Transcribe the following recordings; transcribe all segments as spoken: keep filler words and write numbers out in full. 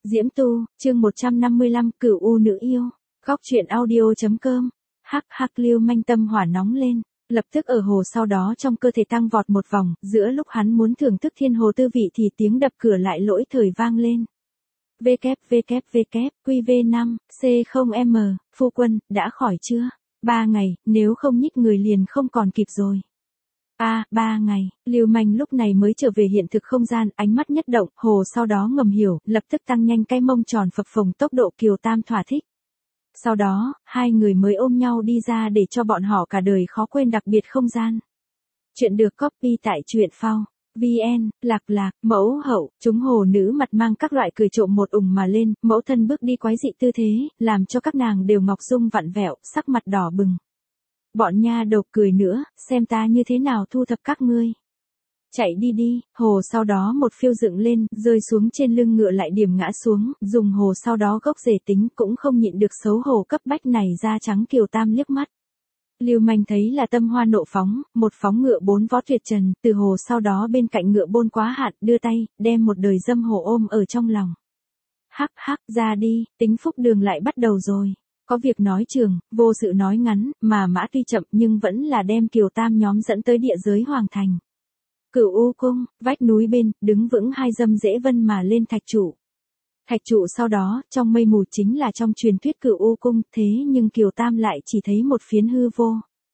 Diễm Tu, chương một trăm năm mươi lăm, Cửu U nữ yêu. Góc truyện audio.com. Hắc hắc Lưu Manh tâm hỏa nóng lên, lập tức ở hồ sau đó trong cơ thể tăng vọt một vòng, giữa lúc hắn muốn thưởng thức thiên hồ tư vị thì tiếng đập cửa lại lỗi thời vang lên. vê kép vê kép vê kép, quy vê năm, xê không em, phu quân, đã khỏi chưa? Ba ngày, nếu không nhích người liền không còn kịp rồi. A, à, ba ngày, Lưu Manh lúc này mới trở về hiện thực không gian, ánh mắt nhất động, hồ sau đó ngầm hiểu, lập tức tăng nhanh cái mông tròn phập phồng tốc độ Kiều Tam thỏa thích. Sau đó, hai người mới ôm nhau đi ra để cho bọn họ cả đời khó quên đặc biệt không gian. Chuyện được copy tại truyện phao. vê en, lạc lạc, mẫu hậu, chúng hồ nữ mặt mang các loại cười trộm một ùng mà lên, mẫu thân bước đi quái dị tư thế, làm cho các nàng đều ngọc dung vặn vẹo, sắc mặt đỏ bừng. Bọn nha đầu cười nữa, xem ta như thế nào thu thập các ngươi. Chạy đi đi, hồ sau đó một phiêu dựng lên, rơi xuống trên lưng ngựa lại điểm ngã xuống, dùng hồ sau đó gốc rể tính cũng không nhịn được xấu hổ cấp bách này da trắng Kiều Tam liếc mắt. Lưu Manh thấy là tâm hoa nộ phóng, một phóng ngựa bốn vó tuyệt trần, từ hồ sau đó bên cạnh ngựa bôn quá hạn, đưa tay, đem một đời dâm hồ ôm ở trong lòng. Hắc hắc, ra đi, tính phúc đường lại bắt đầu rồi. Có việc nói trường, vô sự nói ngắn, mà mã tuy chậm nhưng vẫn là đem Kiều Tam nhóm dẫn tới địa giới hoàng thành. Cửu U cung, vách núi bên, đứng vững hai dâm dễ vân mà lên thạch trụ. Thạch trụ sau đó, trong mây mù chính là trong truyền thuyết Cửu U cung, thế nhưng Kiều Tam lại chỉ thấy một phiến hư vô.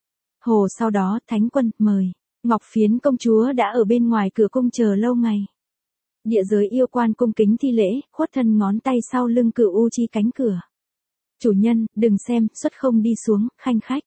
Hồ sau đó, thánh quân, mời. Ngọc Phiến công chúa đã ở bên ngoài cửa cung chờ lâu ngày. Địa giới yêu quan cung kính thi lễ, khuất thân ngón tay sau lưng Cửu U chi cánh cửa. Chủ nhân, đừng xem, xuất không đi xuống, khanh khách.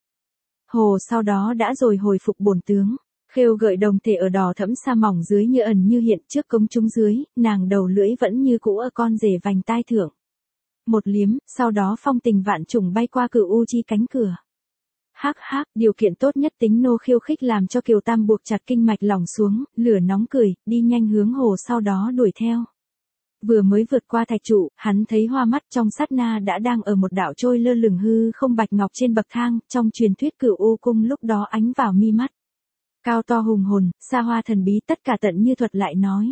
Hồ sau đó đã rồi hồi phục bổn tướng. Khêu gợi đồng thể ở đỏ thẫm sa mỏng dưới như ẩn như hiện trước công chúng dưới, nàng đầu lưỡi vẫn như cũ ở con rể vành tai thượng. Một liếm, sau đó phong tình vạn trùng bay qua Cửu U chi cánh cửa. Hắc hắc, điều kiện tốt nhất tính nô khiêu khích làm cho Kiều Tam buộc chặt kinh mạch lỏng xuống, lửa nóng cười, đi nhanh hướng hồ sau đó đuổi theo. Vừa mới vượt qua thạch trụ, hắn thấy hoa mắt trong sát na đã đang ở một đảo trôi lơ lửng hư không bạch ngọc trên bậc thang, trong truyền thuyết Cửu U cung lúc đó ánh vào mi mắt. Cao to hùng hồn, xa hoa thần bí tất cả tận như thuật lại nói.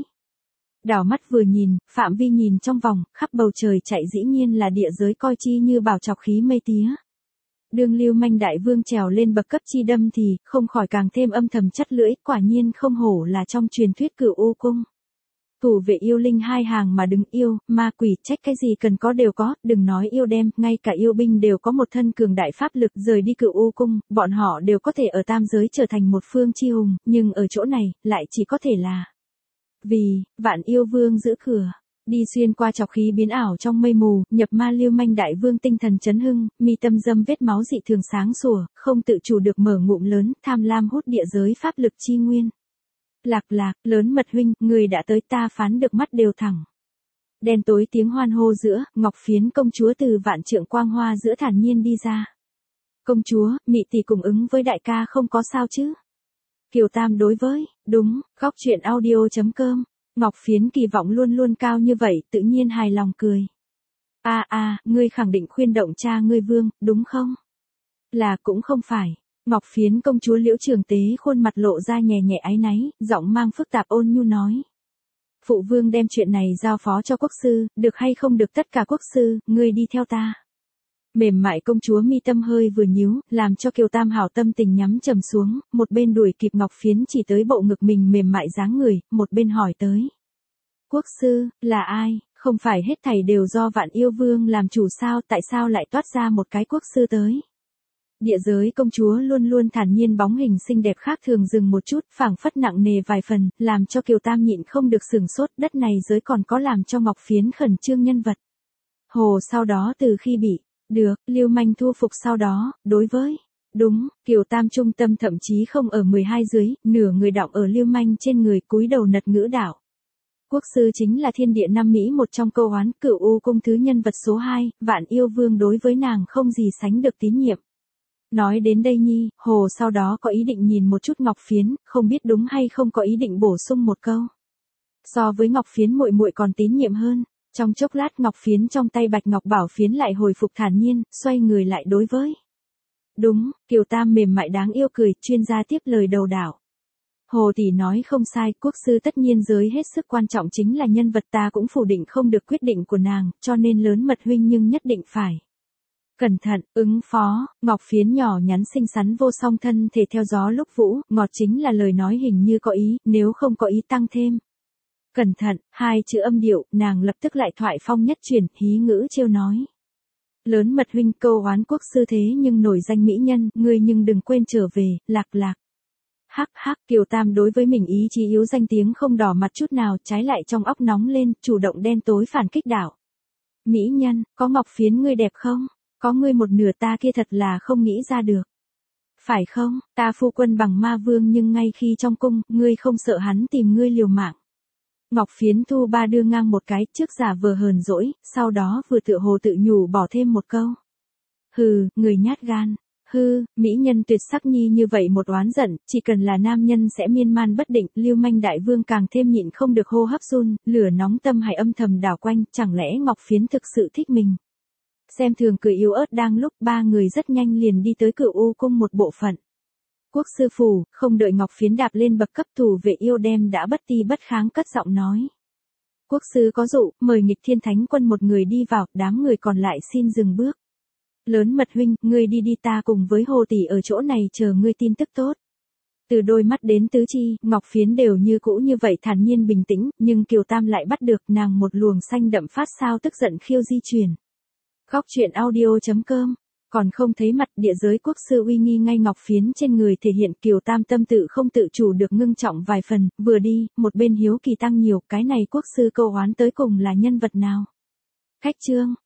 Đảo mắt vừa nhìn, phạm vi nhìn trong vòng, khắp bầu trời chạy dĩ nhiên là địa giới coi chi như bảo chọc khí mây tía. Đương Lưu Manh đại vương trèo lên bậc cấp chi đâm thì, không khỏi càng thêm âm thầm chất lưỡi, quả nhiên không hổ là trong truyền thuyết Cửu U cung. Thủ vệ yêu linh hai hàng mà đứng yêu, ma quỷ trách cái gì cần có đều có, đừng nói yêu đem, ngay cả yêu binh đều có một thân cường đại pháp lực rời đi Cửu U cung, bọn họ đều có thể ở tam giới trở thành một phương chi hùng, nhưng ở chỗ này, lại chỉ có thể là vì, vạn yêu vương giữ cửa. Đi xuyên qua chọc khí biến ảo trong mây mù, nhập ma Lưu Manh đại vương tinh thần chấn hưng, mi tâm dâm vết máu dị thường sáng sủa, không tự chủ được mở ngụm lớn, tham lam hút địa giới pháp lực chi nguyên. Lạc lạc, lớn mật huynh, người đã tới ta phán được mắt đều thẳng. Đen tối tiếng hoan hô giữa, Ngọc Phiến công chúa từ vạn trượng quang hoa giữa thản nhiên đi ra. Công chúa, mị tỷ cùng ứng với đại ca không có sao chứ? Kiều Tam đối với, đúng, góc truyện audio.com. Ngọc Phiến kỳ vọng luôn luôn cao như vậy, tự nhiên hài lòng cười. A a, ngươi khẳng định khuyên động cha ngươi vương, đúng không? Là cũng không phải. Ngọc Phiến công chúa Liễu Trường Tế khuôn mặt lộ ra nhẹ nhẹ áy náy, giọng mang phức tạp ôn nhu nói. Phụ vương đem chuyện này giao phó cho quốc sư, được hay không được tất cả quốc sư, ngươi đi theo ta. Mềm mại công chúa mi tâm hơi vừa nhíu, làm cho Kiều Tam hảo tâm tình nhắm trầm xuống, một bên đuổi kịp Ngọc Phiến chỉ tới bộ ngực mình mềm mại dáng người, một bên hỏi tới. Quốc sư, là ai, không phải hết thảy đều do vạn yêu vương làm chủ sao, tại sao lại toát ra một cái quốc sư tới? Địa giới công chúa luôn luôn thản nhiên bóng hình xinh đẹp khác thường dừng một chút, phảng phất nặng nề vài phần, làm cho Kiều Tam nhịn không được sửng sốt, đất này giới còn có làm cho Ngọc Phiến khẩn trương nhân vật. Hồ sau đó từ khi bị, được, Lưu Manh thu phục sau đó, đối với, đúng, Kiều Tam trung tâm thậm chí không ở mười hai dưới, nửa người đọng ở Lưu Manh trên người cúi đầu nật ngữ đạo. Quốc sư chính là thiên địa năm Mỹ một trong câu oán, Cửu U cung thứ nhân vật số hai, vạn yêu vương đối với nàng không gì sánh được tín nhiệm. Nói đến đây nhi, hồ sau đó có ý định nhìn một chút Ngọc Phiến, không biết đúng hay không có ý định bổ sung một câu. So với Ngọc Phiến muội muội còn tín nhiệm hơn. Trong chốc lát Ngọc Phiến trong tay Bạch Ngọc Bảo Phiến lại hồi phục thản nhiên, xoay người lại đối với. Đúng, Kiều Tam mềm mại đáng yêu cười, chuyên gia tiếp lời đầu đảo. Hồ tỷ nói không sai, quốc sư tất nhiên giới hết sức quan trọng chính là nhân vật, ta cũng phủ định không được quyết định của nàng, cho nên lớn mật huynh nhưng nhất định phải cẩn thận, ứng phó. Ngọc Phiến nhỏ nhắn xinh xắn vô song thân thể theo gió lúc vũ, ngọt chính là lời nói hình như có ý, nếu không có ý tăng thêm. Cẩn thận, hai chữ âm điệu, nàng lập tức lại thoại phong nhất chuyển, hí ngữ trêu nói. Lớn mật huynh câu oán quốc sư thế nhưng nổi danh mỹ nhân, ngươi nhưng đừng quên trở về, lạc lạc. Hắc hắc, Kiều Tam đối với mình ý chí yếu danh tiếng không đỏ mặt chút nào, trái lại trong óc nóng lên, chủ động đen tối phản kích đảo. Mỹ nhân, có Ngọc Phiến ngươi đẹp không? Có ngươi một nửa ta kia thật là không nghĩ ra được. Phải không, ta phu quân bằng ma vương nhưng ngay khi trong cung, ngươi không sợ hắn tìm ngươi liều mạng. Ngọc Phiến thu ba đưa ngang một cái, trước giả vờ hờn dỗi, sau đó vừa tựa hồ tự nhủ bỏ thêm một câu. Hừ, người nhát gan. Hư, mỹ nhân tuyệt sắc nhi như vậy một oán giận, chỉ cần là nam nhân sẽ miên man bất định, Lưu Manh đại vương càng thêm nhịn không được hô hấp run, lửa nóng tâm hải âm thầm đảo quanh, chẳng lẽ Ngọc Phiến thực sự thích mình. Xem thường cười yếu ớt đang lúc ba người rất nhanh liền đi tới Cửu U cung một bộ phận. Quốc sư phủ, không đợi Ngọc Phiến đạp lên bậc cấp thủ vệ yêu đem đã bất ti bất kháng cất giọng nói. Quốc sư có dụ, mời nghịch thiên thánh quân một người đi vào, đám người còn lại xin dừng bước. Lớn mật huynh, ngươi đi đi, ta cùng với Hồ tỷ ở chỗ này chờ ngươi tin tức tốt. Từ đôi mắt đến tứ chi, Ngọc Phiến đều như cũ như vậy thản nhiên bình tĩnh, nhưng Kiều Tam lại bắt được nàng một luồng xanh đậm phát sao tức giận khiêu di chuyển. Góc truyện audio chấm com, còn không thấy mặt địa giới quốc sư uy nghi ngay Ngọc Phiến trên người thể hiện, Kiều Tam tâm tự không tự chủ được ngưng trọng vài phần, vừa đi, một bên hiếu kỳ tăng nhiều, cái này quốc sư câu oán tới cùng là nhân vật nào? Khách chương